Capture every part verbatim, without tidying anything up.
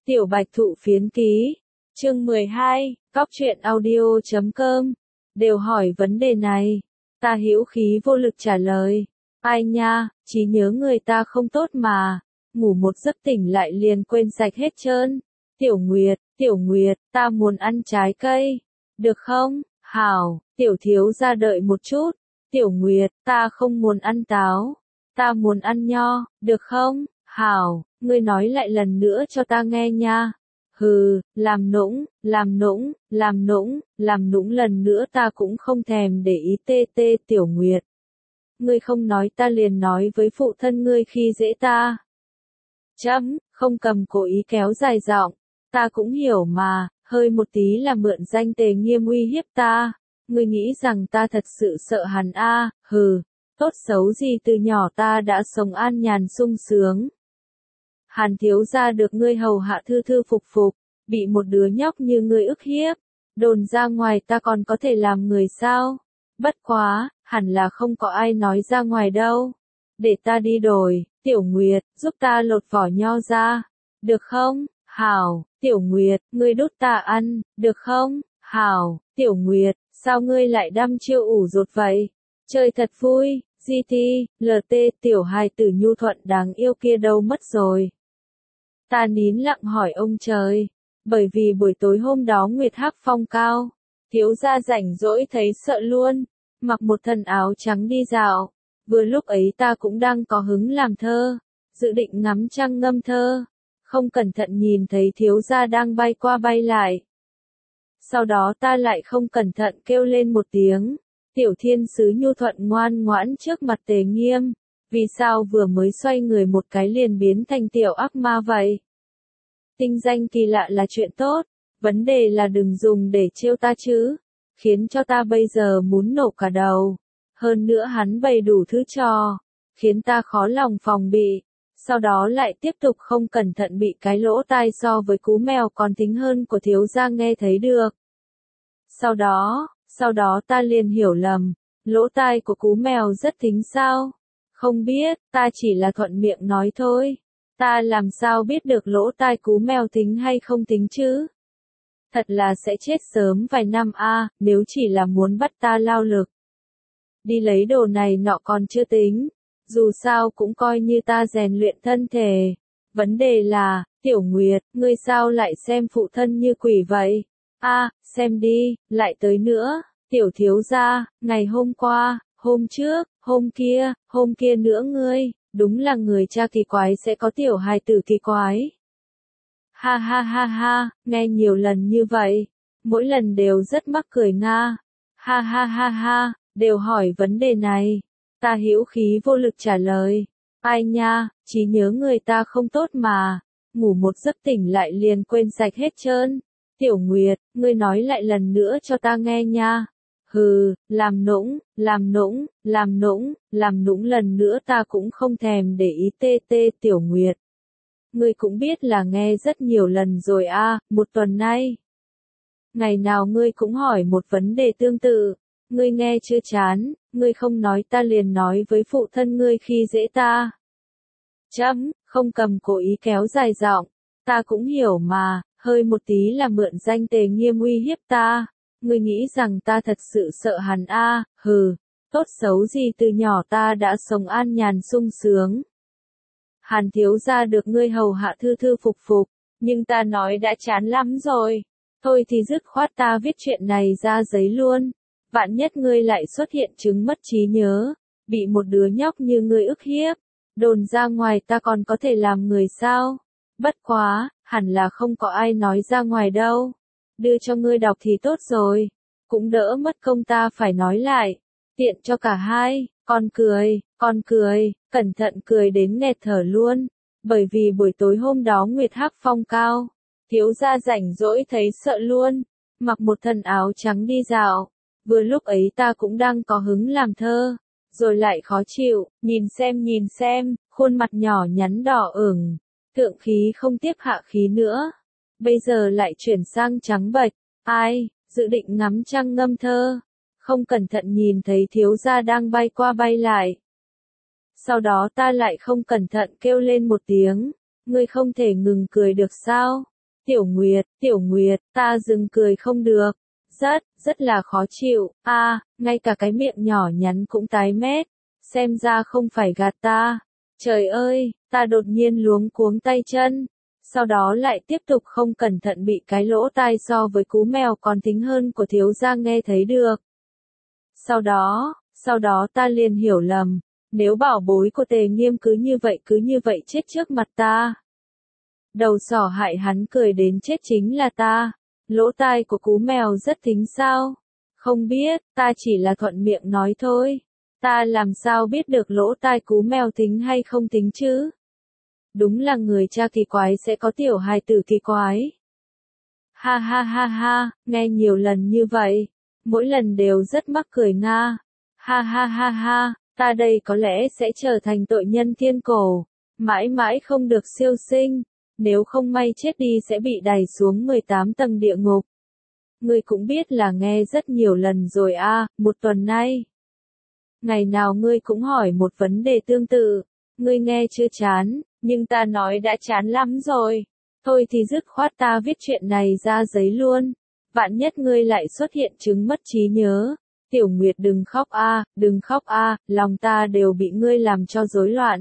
Tiểu Bạch Thụ Phiến Ký, chương mười hai, Cóc truyện audio chấm com, đều hỏi vấn đề này. Ta hữu khí vô lực trả lời. Ai nha, trí nhớ người ta không tốt mà, ngủ một giấc tỉnh lại liền quên sạch hết trơn. Tiểu Nguyệt, Tiểu Nguyệt, ta muốn ăn trái cây. Được không? Hảo, Tiểu thiếu gia đợi một chút. Tiểu Nguyệt, ta không muốn ăn táo. Ta muốn ăn nho, được không? Hảo, ngươi nói lại lần nữa cho ta nghe nha. Hừ, làm nũng, làm nũng, làm nũng, làm nũng lần nữa ta cũng không thèm để ý tê tê Tiểu Nguyệt. Ngươi không nói ta liền nói với phụ thân ngươi khi dễ ta. Chấm, không cầm cố ý kéo dài giọng, ta cũng hiểu mà, hơi một tí là mượn danh Tề Nghiêm uy hiếp ta. Ngươi nghĩ rằng ta thật sự sợ hắn a? À, hừ, tốt xấu gì từ nhỏ ta đã sống an nhàn sung sướng. Hàn thiếu gia được ngươi hầu hạ thư thư phục phục, bị một đứa nhóc như ngươi ức hiếp, đồn ra ngoài ta còn có thể làm người sao? Bất quá, hẳn là không có ai nói ra ngoài đâu. Để ta đi đổi, Tiểu Nguyệt, giúp ta lột vỏ nho ra. Được không? Hảo, Tiểu Nguyệt, ngươi đút ta ăn, được không? Hảo, Tiểu Nguyệt, sao ngươi lại đăm chiêu ủ rột vậy? Chơi thật vui, giê tê, lờ tê, tiểu hài tử nhu thuận đáng yêu kia đâu mất rồi? Ta nín lặng hỏi ông trời, bởi vì buổi tối hôm đó Nguyệt Hắc phong cao, thiếu gia rảnh rỗi thấy sợ luôn, mặc một thân áo trắng đi dạo, vừa lúc ấy ta cũng đang có hứng làm thơ, dự định ngắm trăng ngâm thơ, không cẩn thận nhìn thấy thiếu gia đang bay qua bay lại. Sau đó ta lại không cẩn thận kêu lên một tiếng, Tiểu thiên sứ nhu thuận ngoan ngoãn trước mặt Tề Nghiêm, vì sao vừa mới xoay người một cái liền biến thành tiểu ác ma vậy? Tinh danh kỳ lạ là chuyện tốt, vấn đề là đừng dùng để trêu ta chứ, khiến cho ta bây giờ muốn nổ cả đầu. Hơn nữa hắn bày đủ thứ trò, khiến ta khó lòng phòng bị, sau đó lại tiếp tục không cẩn thận bị cái lỗ tai so với cú mèo còn thính hơn của thiếu gia nghe thấy được. Sau đó, sau đó ta liền hiểu lầm, lỗ tai của cú mèo rất thính sao? Không biết, ta chỉ là thuận miệng nói thôi. Ta làm sao biết được lỗ tai cú mèo thính hay không thính chứ? Thật là sẽ chết sớm vài năm a, à, nếu chỉ là muốn bắt ta lao lực. Đi lấy đồ này nọ còn chưa tính, dù sao cũng coi như ta rèn luyện thân thể. Vấn đề là, Tiểu Nguyệt, ngươi sao lại xem phụ thân như quỷ vậy? A, à, xem đi, lại tới nữa, Tiểu thiếu gia, ngày hôm qua, hôm trước, hôm kia, hôm kia nữa ngươi, đúng là người cha kỳ quái sẽ có tiểu hài tử kỳ quái. Ha ha ha ha, nghe nhiều lần như vậy, mỗi lần đều rất mắc cười nga. Ha ha ha ha, đều hỏi vấn đề này. Ta hữu khí vô lực trả lời. Ai nha, trí nhớ người ta không tốt mà, ngủ một giấc tỉnh lại liền quên sạch hết trơn. Tiểu Nguyệt, ngươi nói lại lần nữa cho ta nghe nha. Hừ, làm nũng, làm nũng, làm nũng, làm nũng lần nữa ta cũng không thèm để ý tê tê Tiểu Nguyệt. Ngươi cũng biết là nghe rất nhiều lần rồi a, à, một tuần nay. Ngày nào ngươi cũng hỏi một vấn đề tương tự, ngươi nghe chưa chán, ngươi không nói ta liền nói với phụ thân ngươi khi dễ ta. Chấm, không cầm cố ý kéo dài giọng, ta cũng hiểu mà, hơi một tí là mượn danh Tề Nghiêm uy hiếp ta. Ngươi nghĩ rằng ta thật sự sợ hắn a? À, hừ, tốt xấu gì từ nhỏ ta đã sống an nhàn sung sướng. Hàn thiếu gia được ngươi hầu hạ thư thư phục phục, nhưng ta nói đã chán lắm rồi. Thôi thì dứt khoát ta viết chuyện này ra giấy luôn. Vạn nhất ngươi lại xuất hiện chứng mất trí nhớ, bị một đứa nhóc như ngươi ức hiếp, đồn ra ngoài ta còn có thể làm người sao? Bất quá, hẳn là không có ai nói ra ngoài đâu. Đưa cho ngươi đọc thì tốt rồi, cũng đỡ mất công ta phải nói lại, tiện cho cả hai. Con cười, con cười, cẩn thận cười đến nghẹt thở luôn, bởi vì buổi tối hôm đó Nguyệt Hắc phong cao, thiếu gia rảnh rỗi thấy sợ luôn, mặc một thân áo trắng đi dạo, vừa lúc ấy ta cũng đang có hứng làm thơ, rồi lại khó chịu, nhìn xem nhìn xem, khuôn mặt nhỏ nhắn đỏ ửng, thượng khí không tiếp hạ khí nữa. Bây giờ lại chuyển sang trắng bệch, ai, dự định ngắm trăng ngâm thơ, không cẩn thận nhìn thấy thiếu gia đang bay qua bay lại. Sau đó ta lại không cẩn thận kêu lên một tiếng, ngươi không thể ngừng cười được sao? Tiểu Nguyệt, Tiểu Nguyệt, ta dừng cười không được. Rất, rất là khó chịu, a, à, ngay cả cái miệng nhỏ nhắn cũng tái mét. Xem ra không phải gạt ta. Trời ơi, ta đột nhiên luống cuống tay chân. Sau đó lại tiếp tục không cẩn thận bị cái lỗ tai so với cú mèo còn thính hơn của thiếu gia nghe thấy được. Sau đó, sau đó ta liền hiểu lầm. Nếu bảo bối của Tề Nghiêm cứ như vậy cứ như vậy chết trước mặt ta. Đầu sỏ hại hắn cười đến chết chính là ta. Lỗ tai của cú mèo rất thính sao? Không biết, ta chỉ là thuận miệng nói thôi. Ta làm sao biết được lỗ tai cú mèo thính hay không thính chứ? Đúng là người cha kỳ quái sẽ có tiểu hài tử kỳ quái. Ha ha ha ha, nghe nhiều lần như vậy. Mỗi lần đều rất mắc cười nga. Ha ha ha ha, ta đây có lẽ sẽ trở thành tội nhân thiên cổ. Mãi mãi không được siêu sinh. Nếu không may chết đi sẽ bị đày xuống mười tám tầng địa ngục. Ngươi cũng biết là nghe rất nhiều lần rồi a, à, một tuần nay. Ngày nào ngươi cũng hỏi một vấn đề tương tự. Ngươi nghe chưa chán, nhưng ta nói đã chán lắm rồi. Thôi thì dứt khoát ta viết chuyện này ra giấy luôn. Vạn nhất ngươi lại xuất hiện chứng mất trí nhớ. Tiểu Nguyệt đừng khóc a, à, đừng khóc a, à, lòng ta đều bị ngươi làm cho rối loạn.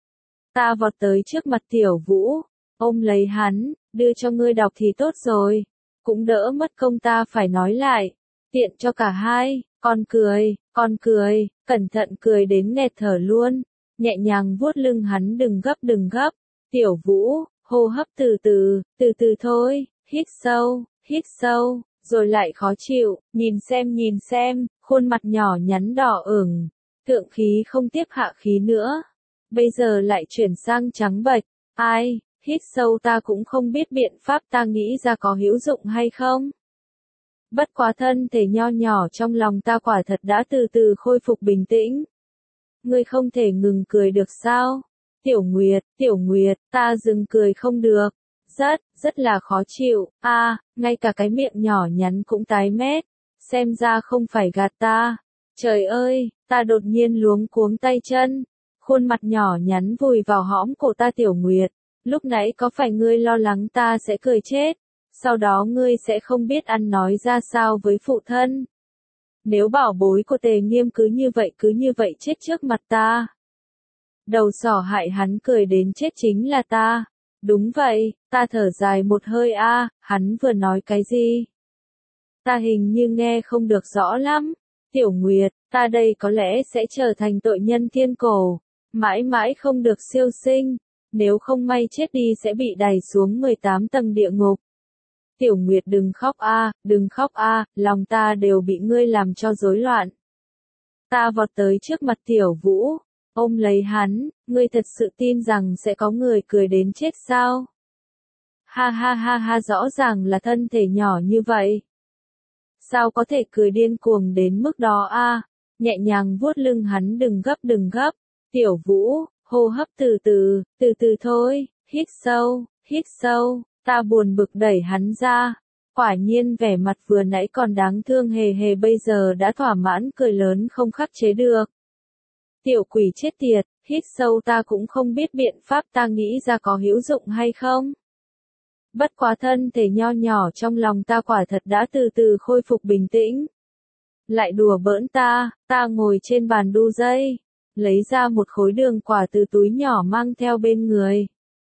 Ta vọt tới trước mặt Tiểu Vũ. Ôm lấy hắn, đưa cho ngươi đọc thì tốt rồi. Cũng đỡ mất công ta phải nói lại. Tiện cho cả hai, con cười, con cười, cẩn thận cười đến nghẹt thở luôn. Nhẹ nhàng vuốt lưng hắn đừng gấp đừng gấp. Tiểu Vũ, hô hấp từ từ, từ từ thôi, hít sâu, hít sâu, rồi lại khó chịu, nhìn xem nhìn xem, khuôn mặt nhỏ nhắn đỏ ửng. Thượng khí không tiếp hạ khí nữa. Bây giờ lại chuyển sang trắng bệch, ai? Hít sâu ta cũng không biết biện pháp ta nghĩ ra có hữu dụng hay không. Bất quá thân thể nho nhỏ trong lòng ta quả thật đã từ từ khôi phục bình tĩnh. Ngươi không thể ngừng cười được sao? Tiểu Nguyệt, Tiểu Nguyệt, ta dừng cười không được. Rất, rất là khó chịu, a, à, ngay cả cái miệng nhỏ nhắn cũng tái mét. Xem ra không phải gạt ta. Trời ơi, ta đột nhiên luống cuống tay chân. Khuôn mặt nhỏ nhắn vùi vào hõm cổ ta Tiểu Nguyệt. Lúc nãy có phải ngươi lo lắng ta sẽ cười chết, sau đó ngươi sẽ không biết ăn nói ra sao với phụ thân. Nếu bảo bối của Tề Nghiêm cứ như vậy cứ như vậy chết trước mặt ta. Đầu sỏ hại hắn cười đến chết chính là ta. Đúng vậy, ta thở dài một hơi a, à, hắn vừa nói cái gì? Ta hình như nghe không được rõ lắm. Tiểu Nguyệt, ta đây có lẽ sẽ trở thành tội nhân thiên cổ, mãi mãi không được siêu sinh. Nếu không may chết đi sẽ bị đày xuống mười tám tầng địa ngục. Tiểu Nguyệt đừng khóc a, à, đừng khóc a, à, lòng ta đều bị ngươi làm cho rối loạn. Ta vọt tới trước mặt Tiểu Vũ, ôm lấy hắn, ngươi thật sự tin rằng sẽ có người cười đến chết sao? Ha ha ha ha, rõ ràng là thân thể nhỏ như vậy. Sao có thể cười điên cuồng đến mức đó a? À? Nhẹ nhàng vuốt lưng hắn đừng gấp đừng gấp. Tiểu Vũ, hô hấp từ từ, từ từ thôi, hít sâu, hít sâu, ta buồn bực đẩy hắn ra. Quả nhiên vẻ mặt vừa nãy còn đáng thương hề hề bây giờ đã thỏa mãn cười lớn không khắc chế được. Tiểu quỷ chết tiệt, hít sâu ta cũng không biết biện pháp ta nghĩ ra có hữu dụng hay không. Bất quá thân thể nho nhỏ trong lòng ta quả thật đã từ từ khôi phục bình tĩnh. Lại đùa bỡn ta, ta ngồi trên bàn đu dây. Lấy ra một khối đường quả từ túi nhỏ mang theo bên người.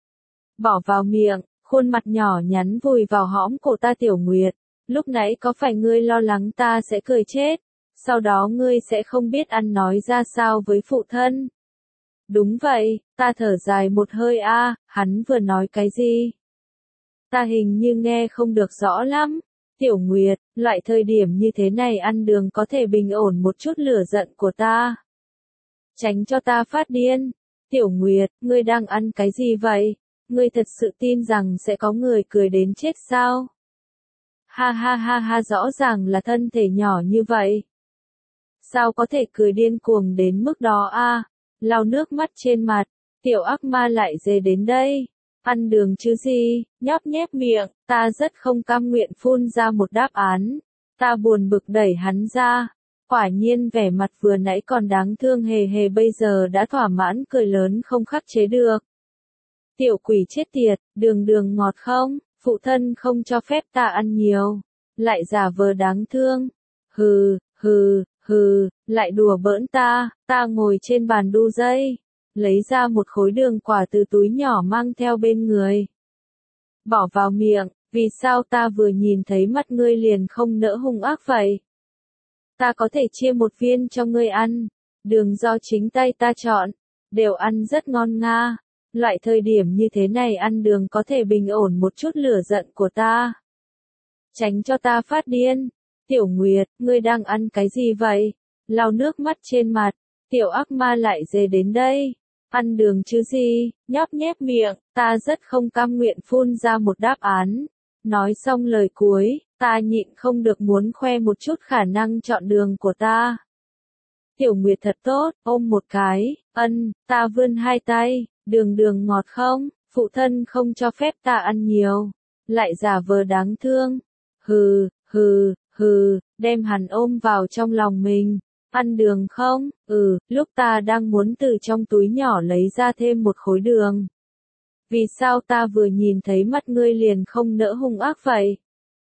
Bỏ vào miệng, khuôn mặt nhỏ nhắn vùi vào hõm cổ ta Tiểu Nguyệt. Lúc nãy có phải ngươi lo lắng ta sẽ cười chết, sau đó ngươi sẽ không biết ăn nói ra sao với phụ thân? Đúng vậy, ta thở dài một hơi a, à, hắn vừa nói cái gì? Ta hình như nghe không được rõ lắm. Tiểu Nguyệt, loại thời điểm như thế này ăn đường có thể bình ổn một chút lửa giận của ta. Tránh cho ta phát điên. Tiểu Nguyệt, ngươi đang ăn cái gì vậy? Ngươi thật sự tin rằng sẽ có người cười đến chết sao? Ha ha ha ha, rõ ràng là thân thể nhỏ như vậy. Sao có thể cười điên cuồng đến mức đó a? À? Lau nước mắt trên mặt, tiểu ác ma lại dề đến đây. Ăn đường chứ gì, nhóp nhép miệng, ta rất không cam nguyện phun ra một đáp án. Ta buồn bực đẩy hắn ra. Quả nhiên vẻ mặt vừa nãy còn đáng thương hề hề bây giờ đã thỏa mãn cười lớn không khắc chế được. Tiểu quỷ chết tiệt, đường đường ngọt không? Phụ thân không cho phép ta ăn nhiều, lại giả vờ đáng thương. Hừ, hừ, hừ, lại đùa bỡn ta, ta ngồi trên bàn đu dây, lấy ra một khối đường quả từ túi nhỏ mang theo bên người. Bỏ vào miệng, vì sao ta vừa nhìn thấy mắt ngươi liền không nỡ hung ác vậy? Ta có thể chia một viên cho ngươi ăn, đường do chính tay ta chọn, đều ăn rất ngon nga. Loại thời điểm như thế này ăn đường có thể bình ổn một chút lửa giận của ta. Tránh cho ta phát điên. Tiểu Nguyệt, ngươi đang ăn cái gì vậy? Lau nước mắt trên mặt, tiểu ác ma lại dề đến đây. Ăn đường chứ gì, nhóp nhép miệng, ta rất không cam nguyện phun ra một đáp án. Nói xong lời cuối, ta nhịn không được muốn khoe một chút khả năng chọn đường của ta. Tiểu Nguyệt thật tốt, ôm một cái, ân, ta vươn hai tay, đường đường ngọt không, phụ thân không cho phép ta ăn nhiều, lại giả vờ đáng thương. Hừ, hừ, hừ, đem hắn ôm vào trong lòng mình. Ăn đường không? Ừ, lúc ta đang muốn từ trong túi nhỏ lấy ra thêm một khối đường. Vì sao ta vừa nhìn thấy mắt ngươi liền không nỡ hung ác vậy?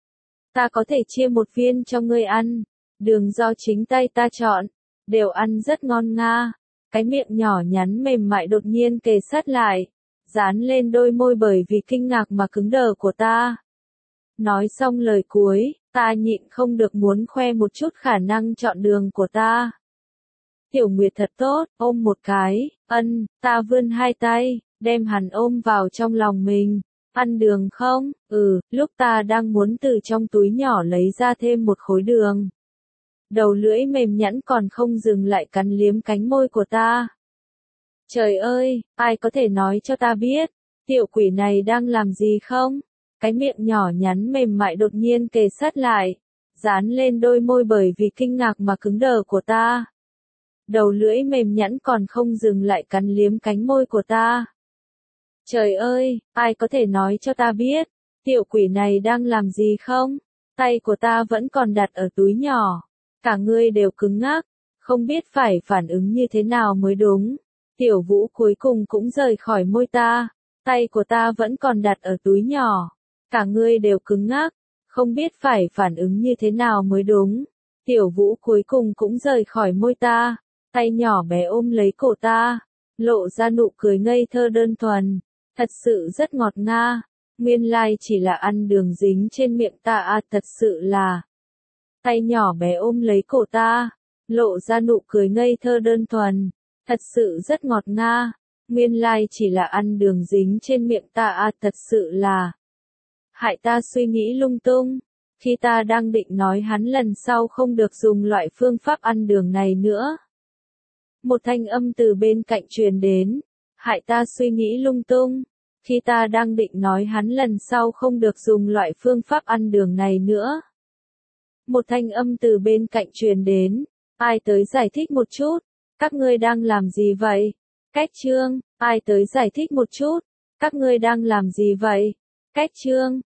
Ta có thể chia một viên cho ngươi ăn, đường do chính tay ta chọn, đều ăn rất ngon nga. Cái miệng nhỏ nhắn mềm mại đột nhiên kề sát lại, dán lên đôi môi bởi vì kinh ngạc mà cứng đờ của ta. Nói xong lời cuối, ta nhịn không được muốn khoe một chút khả năng chọn đường của ta. Tiểu Nguyệt thật tốt, ôm một cái, ân, ta vươn hai tay, đem hắn ôm vào trong lòng mình. Ăn đường không? Ừ, lúc ta đang muốn từ trong túi nhỏ lấy ra thêm một khối đường. Đầu lưỡi mềm nhẵn còn không dừng lại cắn liếm cánh môi của ta. Trời ơi, ai có thể nói cho ta biết, tiểu quỷ này đang làm gì không? Cái miệng nhỏ nhắn mềm mại đột nhiên kề sát lại, dán lên đôi môi bởi vì kinh ngạc mà cứng đờ của ta. Đầu lưỡi mềm nhẵn còn không dừng lại cắn liếm cánh môi của ta. Trời ơi, ai có thể nói cho ta biết, tiểu quỷ này đang làm gì không? Tay của ta vẫn còn đặt ở túi nhỏ, cả người đều cứng ngắc, không biết phải phản ứng như thế nào mới đúng. Tiểu Vũ cuối cùng cũng rời khỏi môi ta, tay của ta vẫn còn đặt ở túi nhỏ, cả người đều cứng ngắc, không biết phải phản ứng như thế nào mới đúng. Tiểu Vũ cuối cùng cũng rời khỏi môi ta, tay nhỏ bé ôm lấy cổ ta, lộ ra nụ cười ngây thơ đơn thuần, thật sự rất ngọt nga. Nguyên lai chỉ là ăn đường dính trên miệng ta à, thật sự là. Tay nhỏ bé ôm lấy cổ ta, lộ ra nụ cười ngây thơ đơn thuần, thật sự rất ngọt nga. Nguyên lai chỉ là ăn đường dính trên miệng ta à, thật sự là. Hại ta suy nghĩ lung tung, khi ta đang định nói hắn lần sau không được dùng loại phương pháp ăn đường này nữa. Một thanh âm từ bên cạnh truyền đến, hại ta suy nghĩ lung tung, khi ta đang định nói hắn lần sau không được dùng loại phương pháp ăn đường này nữa. Một thanh âm từ bên cạnh truyền đến, ai tới giải thích một chút, các ngươi đang làm gì vậy? Cách chương, ai tới giải thích một chút, các ngươi đang làm gì vậy? Cách chương.